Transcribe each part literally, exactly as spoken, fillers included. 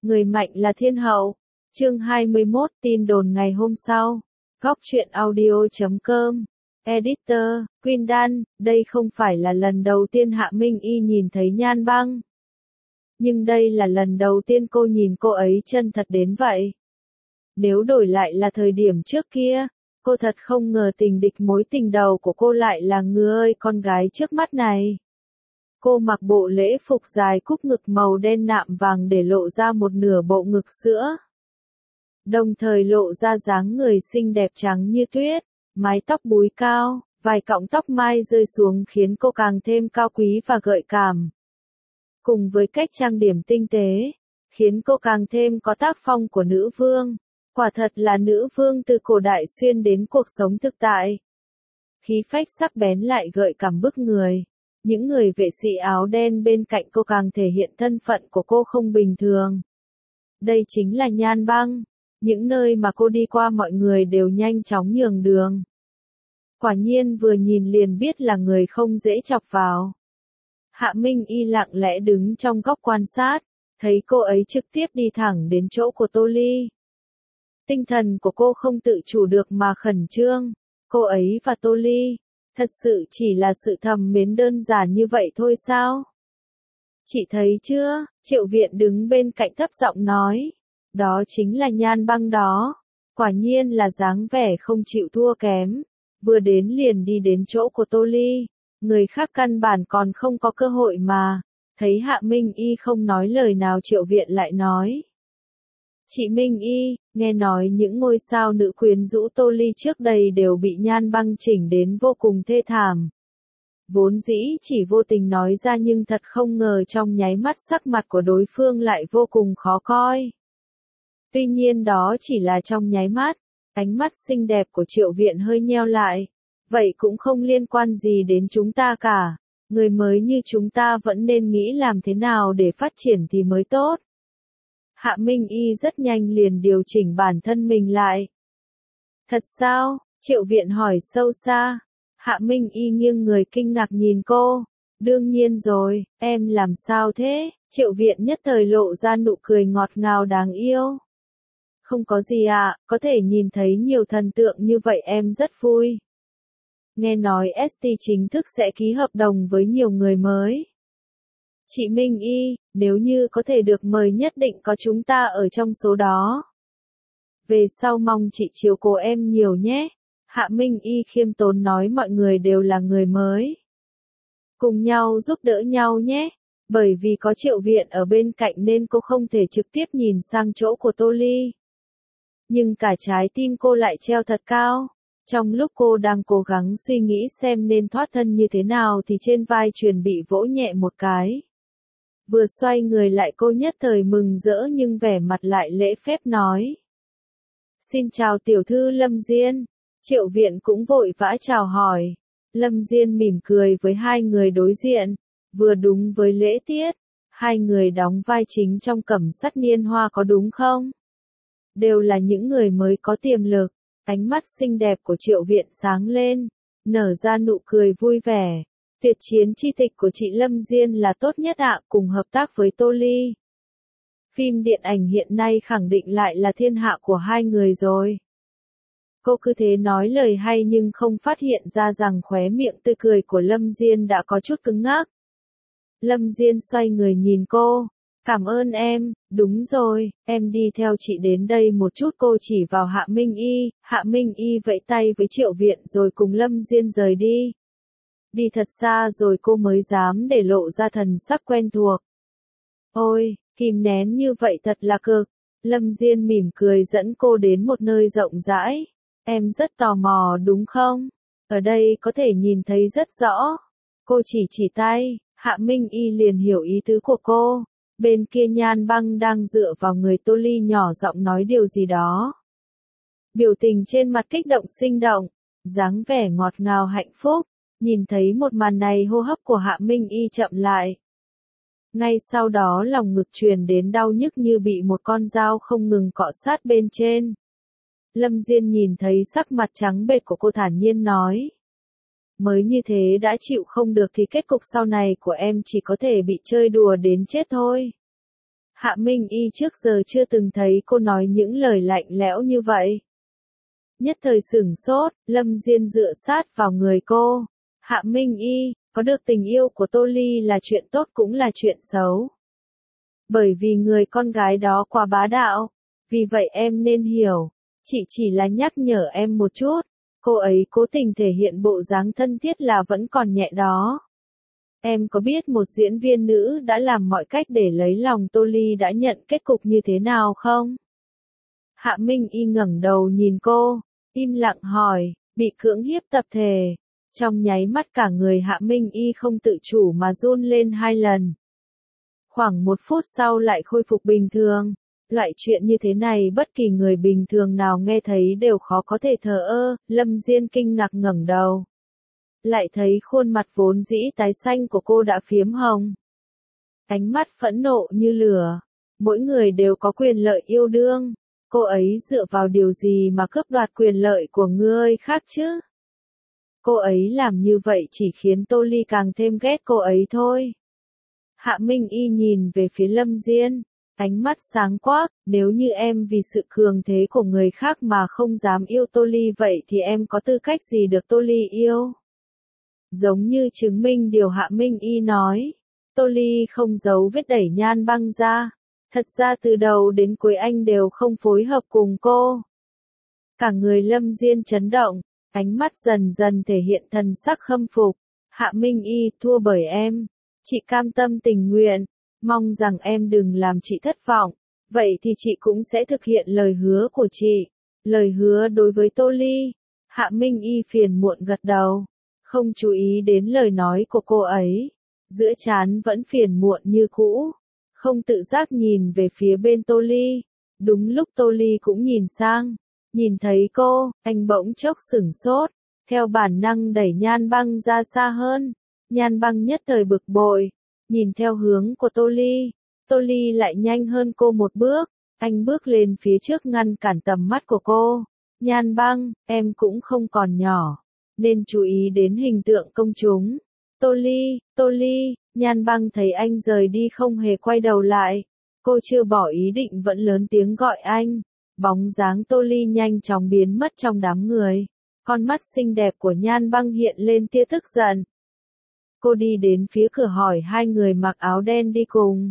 Người mạnh là thiên hậu. Chương hai mươi mốt, tin đồn ngày hôm sau. Góc truyện audio chấm com. Editor, Quyên Đan, đây không phải là lần đầu tiên Hạ Minh Y nhìn thấy Nhan Băng. Nhưng đây là lần đầu tiên cô nhìn cô ấy chân thật đến vậy. Nếu đổi lại là thời điểm trước kia, cô thật không ngờ tình địch mối tình đầu của cô lại là người con gái trước mắt này. Cô mặc bộ lễ phục dài cúc ngực màu đen nạm vàng để lộ ra một nửa bộ ngực sữa. Đồng thời lộ ra dáng người xinh đẹp trắng như tuyết, mái tóc búi cao, vài cọng tóc mai rơi xuống khiến cô càng thêm cao quý và gợi cảm. Cùng với cách trang điểm tinh tế, khiến cô càng thêm có tác phong của nữ vương. Quả thật là nữ vương từ cổ đại xuyên đến cuộc sống thực tại. Khí phách sắc bén lại gợi cảm bức người. Những người vệ sĩ áo đen bên cạnh cô càng thể hiện thân phận của cô không bình thường. Đây chính là Nhan Băng. Những nơi mà cô đi qua mọi người đều nhanh chóng nhường đường. Quả nhiên vừa nhìn liền biết là người không dễ chọc vào. Hạ Minh Y lặng lẽ đứng trong góc quan sát, thấy cô ấy trực tiếp đi thẳng đến chỗ của Tô Ly. Tinh thần của cô không tự chủ được mà khẩn trương. Cô ấy và Tô Ly, thật sự chỉ là sự thầm mến đơn giản như vậy thôi sao? Chị thấy chưa? Triệu Viện đứng bên cạnh thấp giọng nói. Đó chính là Nhan Băng đó. Quả nhiên là dáng vẻ không chịu thua kém. Vừa đến liền đi đến chỗ của Tô Ly. Người khác căn bản còn không có cơ hội mà. Thấy Hạ Minh Y không nói lời nào, Triệu Viện lại nói. Chị Minh Y, nghe nói những ngôi sao nữ quyến rũ Tô Ly trước đây đều bị Nhan Băng chỉnh đến vô cùng thê thảm. Vốn dĩ chỉ vô tình nói ra nhưng thật không ngờ trong nháy mắt sắc mặt của đối phương lại vô cùng khó coi. Tuy nhiên đó chỉ là trong nháy mắt, ánh mắt xinh đẹp của Triệu Viện hơi nheo lại. Vậy cũng không liên quan gì đến chúng ta cả. Người mới như chúng ta vẫn nên nghĩ làm thế nào để phát triển thì mới tốt. Hạ Minh Y rất nhanh liền điều chỉnh bản thân mình lại. Thật sao? Triệu Viện hỏi sâu xa. Hạ Minh Y nghiêng người kinh ngạc nhìn cô. Đương nhiên rồi, em làm sao thế? Triệu Viện nhất thời lộ ra nụ cười ngọt ngào đáng yêu. Không có gì ạ, à, có thể nhìn thấy nhiều thần tượng như vậy em rất vui. Nghe nói ét tê chính thức sẽ ký hợp đồng với nhiều người mới. Chị Minh Y, nếu như có thể được mời nhất định có chúng ta ở trong số đó. Về sau mong chị chiếu cố em nhiều nhé. Hạ Minh Y khiêm tốn nói mọi người đều là người mới. Cùng nhau giúp đỡ nhau nhé. Bởi vì có Triệu Viện ở bên cạnh nên cô không thể trực tiếp nhìn sang chỗ của Tô Ly. Nhưng cả trái tim cô lại treo thật cao. Trong lúc cô đang cố gắng suy nghĩ xem nên thoát thân như thế nào thì trên vai Truyền bị vỗ nhẹ một cái. Vừa xoay người lại cô nhất thời mừng rỡ nhưng vẻ mặt lại lễ phép nói. Xin chào tiểu thư Lâm Diên. Triệu Viện cũng vội vã chào hỏi. Lâm Diên mỉm cười với hai người đối diện. Vừa đúng với lễ tiết. Hai người đóng vai chính trong Cẩm Sắt Niên Hoa có đúng không? Đều là những người mới có tiềm lực. Ánh mắt xinh đẹp của Triệu Viện sáng lên. Nở ra nụ cười vui vẻ. Tuyệt chiến chi tịch của chị Lâm Diên là tốt nhất ạ, cùng hợp tác với Tô Ly. Phim điện ảnh hiện nay khẳng định lại là thiên hạ của hai người rồi. Cô cứ thế nói lời hay nhưng không phát hiện ra rằng khóe miệng tươi cười của Lâm Diên đã có chút cứng ngắc. Lâm Diên xoay người nhìn cô. Cảm ơn em, đúng rồi, em đi theo chị đến đây một chút. Cô chỉ vào Hạ Minh Y. Hạ Minh Y vẫy tay với Triệu Viện rồi cùng Lâm Diên rời đi. Đi thật xa rồi cô mới dám để lộ ra thần sắc quen thuộc. Ôi, kìm nén như vậy thật là cực. Lâm Diên mỉm cười dẫn cô đến một nơi rộng rãi. Em rất tò mò đúng không? Ở đây có thể nhìn thấy rất rõ. Cô chỉ chỉ tay, Hạ Minh Y liền hiểu ý tứ của cô. Bên kia Nhan Băng đang dựa vào người Tô Ly nhỏ giọng nói điều gì đó. Biểu tình trên mặt kích động sinh động, dáng vẻ ngọt ngào hạnh phúc. Nhìn thấy một màn này hô hấp của Hạ Minh Y chậm lại. Ngay sau đó lòng ngực truyền đến đau nhức như bị một con dao không ngừng cọ sát bên trên. Lâm Diên nhìn thấy sắc mặt trắng bệch của cô thản nhiên nói. Mới như thế đã chịu không được thì kết cục sau này của em chỉ có thể bị chơi đùa đến chết thôi. Hạ Minh Y trước giờ chưa từng thấy cô nói những lời lạnh lẽo như vậy. Nhất thời sửng sốt, Lâm Diên dựa sát vào người cô. Hạ Minh Y, có được tình yêu của Tô Ly là chuyện tốt cũng là chuyện xấu. Bởi vì người con gái đó quá bá đạo. Vì vậy em nên hiểu. Chị chỉ là nhắc nhở em một chút. Cô ấy cố tình thể hiện bộ dáng thân thiết là vẫn còn nhẹ đó. Em có biết một diễn viên nữ đã làm mọi cách để lấy lòng Tô Ly đã nhận kết cục như thế nào không? Hạ Minh Y ngẩng đầu nhìn cô, im lặng hỏi, bị cưỡng hiếp tập thể. Trong nháy mắt cả người Hạ Minh Y không tự chủ mà run lên hai lần. Khoảng một phút sau lại khôi phục bình thường. Loại chuyện như thế này bất kỳ người bình thường nào nghe thấy đều khó có thể thờ ơ. Lâm Diên kinh ngạc ngẩng đầu. Lại thấy khuôn mặt vốn dĩ tái xanh của cô đã phiếm hồng. Ánh mắt phẫn nộ như lửa. Mỗi người đều có quyền lợi yêu đương. Cô ấy dựa vào điều gì mà cướp đoạt quyền lợi của người khác chứ? Cô ấy làm như vậy chỉ khiến Tô Ly càng thêm ghét cô ấy thôi. Hạ Minh Y nhìn về phía Lâm Diên. Ánh mắt sáng quắc, nếu như em vì sự cường thế của người khác mà không dám yêu Tô Ly vậy thì em có tư cách gì được Tô Ly yêu? Giống như chứng minh điều Hạ Minh Y nói, Tô Ly không giấu vết đẩy Nhan Băng ra. Thật ra từ đầu đến cuối anh đều không phối hợp cùng cô. Cả người Lâm Diên chấn động, ánh mắt dần dần thể hiện thần sắc khâm phục. Hạ Minh Y, thua bởi em. Chị cam tâm tình nguyện. Mong rằng em đừng làm chị thất vọng. Vậy thì chị cũng sẽ thực hiện lời hứa của chị. Lời hứa đối với Tô Ly. Hạ Minh Y phiền muộn gật đầu. Không chú ý đến lời nói của cô ấy. Giữa trán vẫn phiền muộn như cũ. Không tự giác nhìn về phía bên Tô Ly. Đúng lúc Tô Ly cũng nhìn sang. Nhìn thấy cô, anh bỗng chốc sửng sốt. Theo bản năng đẩy Nhan Băng ra xa hơn. Nhan Băng nhất thời bực bội. Nhìn theo hướng của Tô Ly. Tô Ly lại nhanh hơn cô một bước. Anh bước lên phía trước ngăn cản tầm mắt của cô. Nhan Băng, em cũng không còn nhỏ. Nên chú ý đến hình tượng công chúng. Tô Ly, Tô Ly, Nhan Băng thấy anh rời đi không hề quay đầu lại. Cô chưa bỏ ý định vẫn lớn tiếng gọi anh. Bóng dáng Tô Ly nhanh chóng biến mất trong đám người. Con mắt xinh đẹp của Nhan Băng hiện lên tia tức giận. Cô đi đến phía cửa hỏi hai người mặc áo đen đi cùng.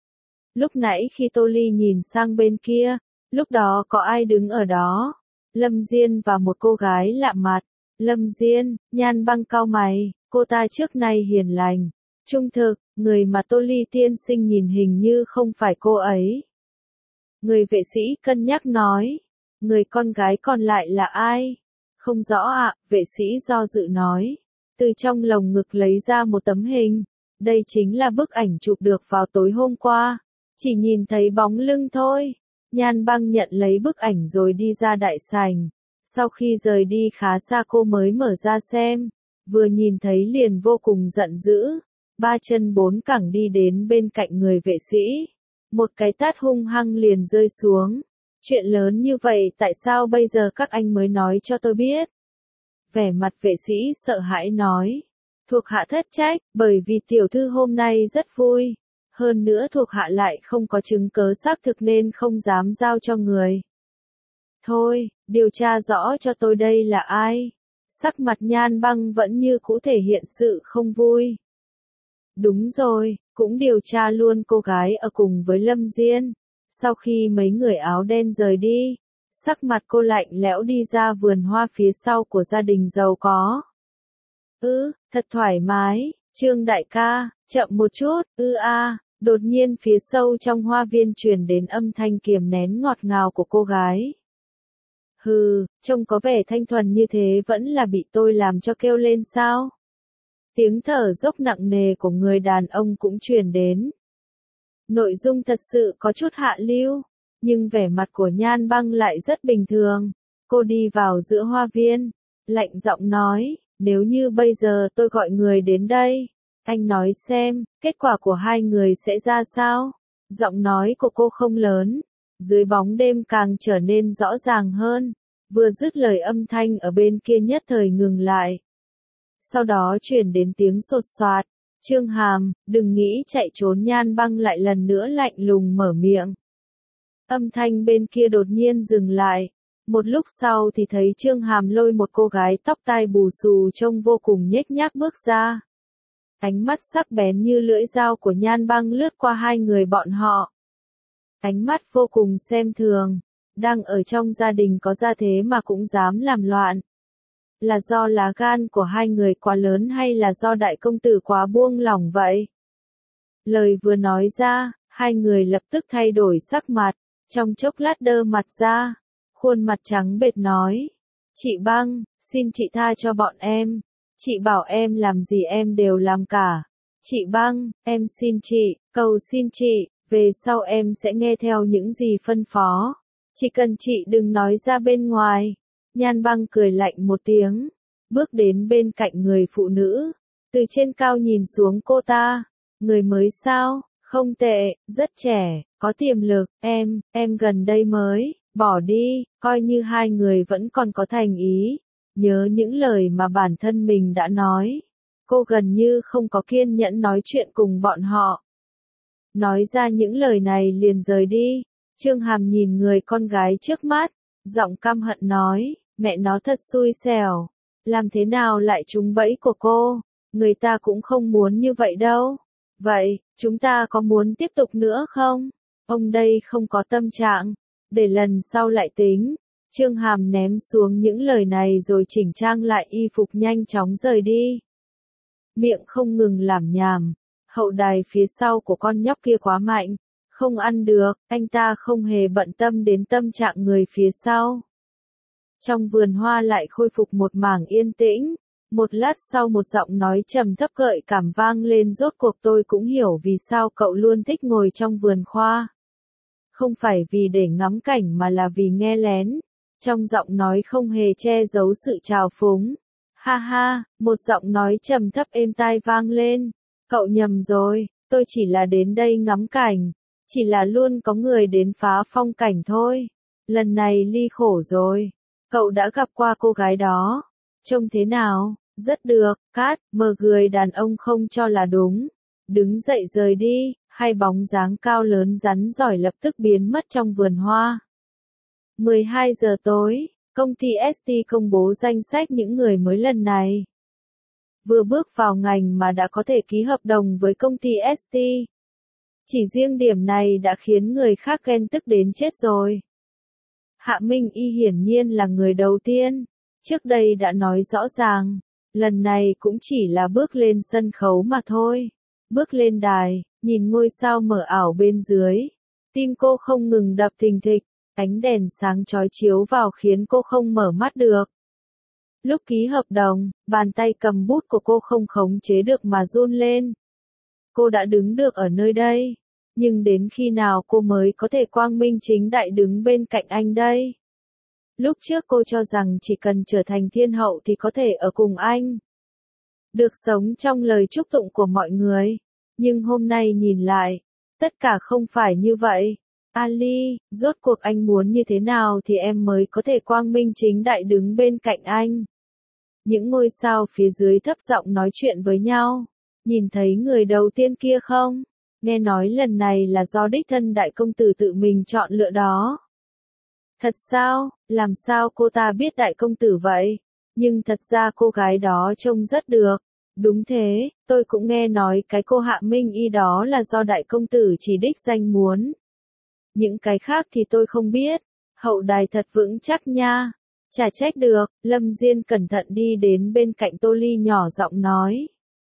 Lúc nãy khi Tô Ly nhìn sang bên kia, lúc đó có ai đứng ở đó? Lâm Diên và một cô gái lạ mặt. Lâm Diên, Nhan Băng cau mày, cô ta trước nay hiền lành, trung thực, người mà Tô Ly tiên sinh nhìn hình như không phải cô ấy. Người vệ sĩ cân nhắc nói, người con gái còn lại là ai? Không rõ ạ, vệ sĩ do dự nói. Từ trong lồng ngực lấy ra một tấm hình. Đây chính là bức ảnh chụp được vào tối hôm qua. Chỉ nhìn thấy bóng lưng thôi. Nhan Băng nhận lấy bức ảnh rồi đi ra đại sảnh. Sau khi rời đi khá xa cô mới mở ra xem. Vừa nhìn thấy liền vô cùng giận dữ. Ba chân bốn cẳng đi đến bên cạnh người vệ sĩ. Một cái tát hung hăng liền rơi xuống. Chuyện lớn như vậy tại sao bây giờ các anh mới nói cho tôi biết? Vẻ mặt vệ sĩ sợ hãi nói. Thuộc hạ thất trách, bởi vì tiểu thư hôm nay rất vui. Hơn nữa thuộc hạ lại không có chứng cớ xác thực nên không dám giao cho người. Thôi, điều tra rõ cho tôi đây là ai. Sắc mặt Nhan Băng vẫn như cũ thể hiện sự không vui. Đúng rồi, cũng điều tra luôn cô gái ở cùng với Lâm Diên. Sau khi mấy người áo đen rời đi, sắc mặt cô lạnh lẽo đi ra vườn hoa phía sau của gia đình giàu có. Ư, thật thoải mái, Trương đại ca, chậm một chút, ư a, đột nhiên phía sâu trong hoa viên truyền đến âm thanh kiềm nén ngọt ngào của cô gái. Hừ, trông có vẻ thanh thuần như thế vẫn là bị tôi làm cho kêu lên sao? Tiếng thở dốc nặng nề của người đàn ông cũng truyền đến. Nội dung thật sự có chút hạ lưu, nhưng vẻ mặt của Nhan Băng lại rất bình thường. Cô đi vào giữa hoa viên, lạnh giọng nói, nếu như bây giờ tôi gọi người đến đây, anh nói xem, kết quả của hai người sẽ ra sao? Giọng nói của cô không lớn, dưới bóng đêm càng trở nên rõ ràng hơn. Vừa dứt lời âm thanh ở bên kia nhất thời ngừng lại. Sau đó truyền đến tiếng sột soạt, Trương Hàm, đừng nghĩ chạy trốn. Nhan Băng lại lần nữa lạnh lùng mở miệng. Âm thanh bên kia đột nhiên dừng lại. Một lúc sau thì thấy Trương Hàm lôi một cô gái tóc tai bù xù trông vô cùng nhếch nhác bước ra. Ánh mắt sắc bén như lưỡi dao của Nhan Băng lướt qua hai người bọn họ. Ánh mắt vô cùng xem thường. Đang ở trong gia đình có gia thế mà cũng dám làm loạn. Là do lá gan của hai người quá lớn hay là do đại công tử quá buông lỏng vậy? Lời vừa nói ra, hai người lập tức thay đổi sắc mặt, trong chốc lát đơ mặt ra, khuôn mặt trắng bệch nói. Chị Băng, xin chị tha cho bọn em, chị bảo em làm gì em đều làm cả. Chị Băng, em xin chị, cầu xin chị, về sau em sẽ nghe theo những gì phân phó. Chỉ cần chị đừng nói ra bên ngoài. Nhan Băng cười lạnh một tiếng, bước đến bên cạnh người phụ nữ, từ trên cao nhìn xuống cô ta. Người mới sao, không tệ, rất trẻ, có tiềm lực, em, em gần đây mới, bỏ đi, coi như hai người vẫn còn có thành ý. Nhớ những lời mà bản thân mình đã nói. Cô gần như không có kiên nhẫn nói chuyện cùng bọn họ. Nói ra những lời này liền rời đi. Trương Hàm nhìn người con gái trước mắt, giọng căm hận nói, mẹ nó thật xui xẻo, làm thế nào lại trúng bẫy của cô, người ta cũng không muốn như vậy đâu. Vậy, chúng ta có muốn tiếp tục nữa không? Ông đây không có tâm trạng, để lần sau lại tính. Trương Hàm ném xuống những lời này rồi chỉnh trang lại y phục nhanh chóng rời đi. Miệng không ngừng làm nhảm, hậu đài phía sau của con nhóc kia quá mạnh. Không ăn được, anh ta không hề bận tâm đến tâm trạng người phía sau. Trong vườn hoa lại khôi phục một mảng yên tĩnh. Một lát sau một giọng nói trầm thấp gợi cảm vang lên. Rốt cuộc tôi cũng hiểu vì sao cậu luôn thích ngồi trong vườn hoa. Không phải vì để ngắm cảnh mà là vì nghe lén. Trong giọng nói không hề che giấu sự trào phúng. Ha ha, một giọng nói trầm thấp êm tai vang lên. Cậu nhầm rồi, tôi chỉ là đến đây ngắm cảnh. Chỉ là luôn có người đến phá phong cảnh thôi. Lần này ly khổ rồi. Cậu đã gặp qua cô gái đó. Trông thế nào? Rất được, Cát, mờ người đàn ông không cho là đúng. Đứng dậy rời đi, hai bóng dáng cao lớn rắn giỏi lập tức biến mất trong vườn hoa. mười hai giờ tối, công ty ét tê công bố danh sách những người mới lần này. Vừa bước vào ngành mà đã có thể ký hợp đồng với công ty ét tê. Chỉ riêng điểm này đã khiến người khác ghen tức đến chết rồi. Hạ Minh Y hiển nhiên là người đầu tiên. Trước đây đã nói rõ ràng, lần này cũng chỉ là bước lên sân khấu mà thôi. Bước lên đài, nhìn ngôi sao mờ ảo bên dưới. Tim cô không ngừng đập thình thịch, ánh đèn sáng chói chiếu vào khiến cô không mở mắt được. Lúc ký hợp đồng, bàn tay cầm bút của cô không khống chế được mà run lên. Cô đã đứng được ở nơi đây, nhưng đến khi nào cô mới có thể quang minh chính đại đứng bên cạnh anh đây? Lúc trước cô cho rằng chỉ cần trở thành thiên hậu thì có thể ở cùng anh. Được sống trong lời chúc tụng của mọi người. Nhưng hôm nay nhìn lại, tất cả không phải như vậy. Ali, rốt cuộc anh muốn như thế nào thì em mới có thể quang minh chính đại đứng bên cạnh anh. Những ngôi sao phía dưới thấp giọng nói chuyện với nhau. Nhìn thấy người đầu tiên kia không? Nghe nói lần này là do đích thân đại công tử tự mình chọn lựa đó. Thật sao? Làm sao cô ta biết đại công tử vậy? Nhưng thật ra cô gái đó trông rất được. Đúng thế, tôi cũng nghe nói cái cô Hạ Minh Y đó là do đại công tử chỉ đích danh muốn. Những cái khác thì tôi không biết. Hậu đài thật vững chắc nha. Chả trách được, Lâm Diên cẩn thận đi đến bên cạnh Tô Ly nhỏ giọng nói.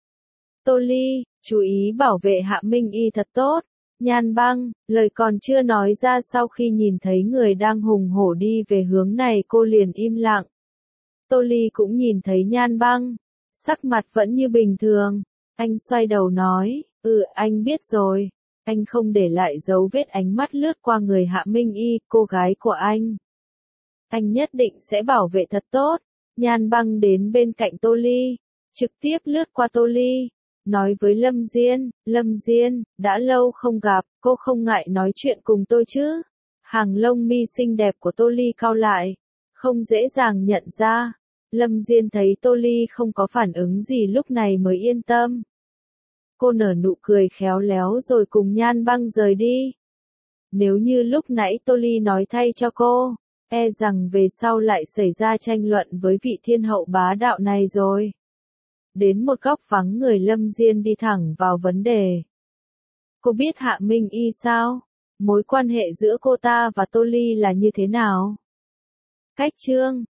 Tô Ly, chú ý bảo vệ Hạ Minh Y thật tốt. Nhan Băng, lời còn chưa nói ra sau khi nhìn thấy người đang hùng hổ đi về hướng này cô liền im lặng. Tô Ly cũng nhìn thấy Nhan Băng. Sắc mặt vẫn như bình thường. Anh xoay đầu nói, ừ anh biết rồi. Anh không để lại dấu vết ánh mắt lướt qua người Hạ Minh Y, cô gái của anh. Anh nhất định sẽ bảo vệ thật tốt. Nhan Băng đến bên cạnh Tô Ly. Trực tiếp lướt qua Tô Ly. Nói với Lâm Diên, Lâm Diên, đã lâu không gặp, cô không ngại nói chuyện cùng tôi chứ? Hàng lông mi xinh đẹp của Tô Ly cau lại. Không dễ dàng nhận ra. Lâm Diên thấy Tô Ly không có phản ứng gì lúc này mới yên tâm. Cô nở nụ cười khéo léo rồi cùng Nhan Băng rời đi. Nếu như lúc nãy Tô Ly nói thay cho cô, e rằng về sau lại xảy ra tranh luận với vị thiên hậu bá đạo này rồi. Đến một góc vắng người, Lâm Diên đi thẳng vào vấn đề. Cô biết Hạ Minh Y sao? Mối quan hệ giữa cô ta và Tô Ly là như thế nào? Cách chương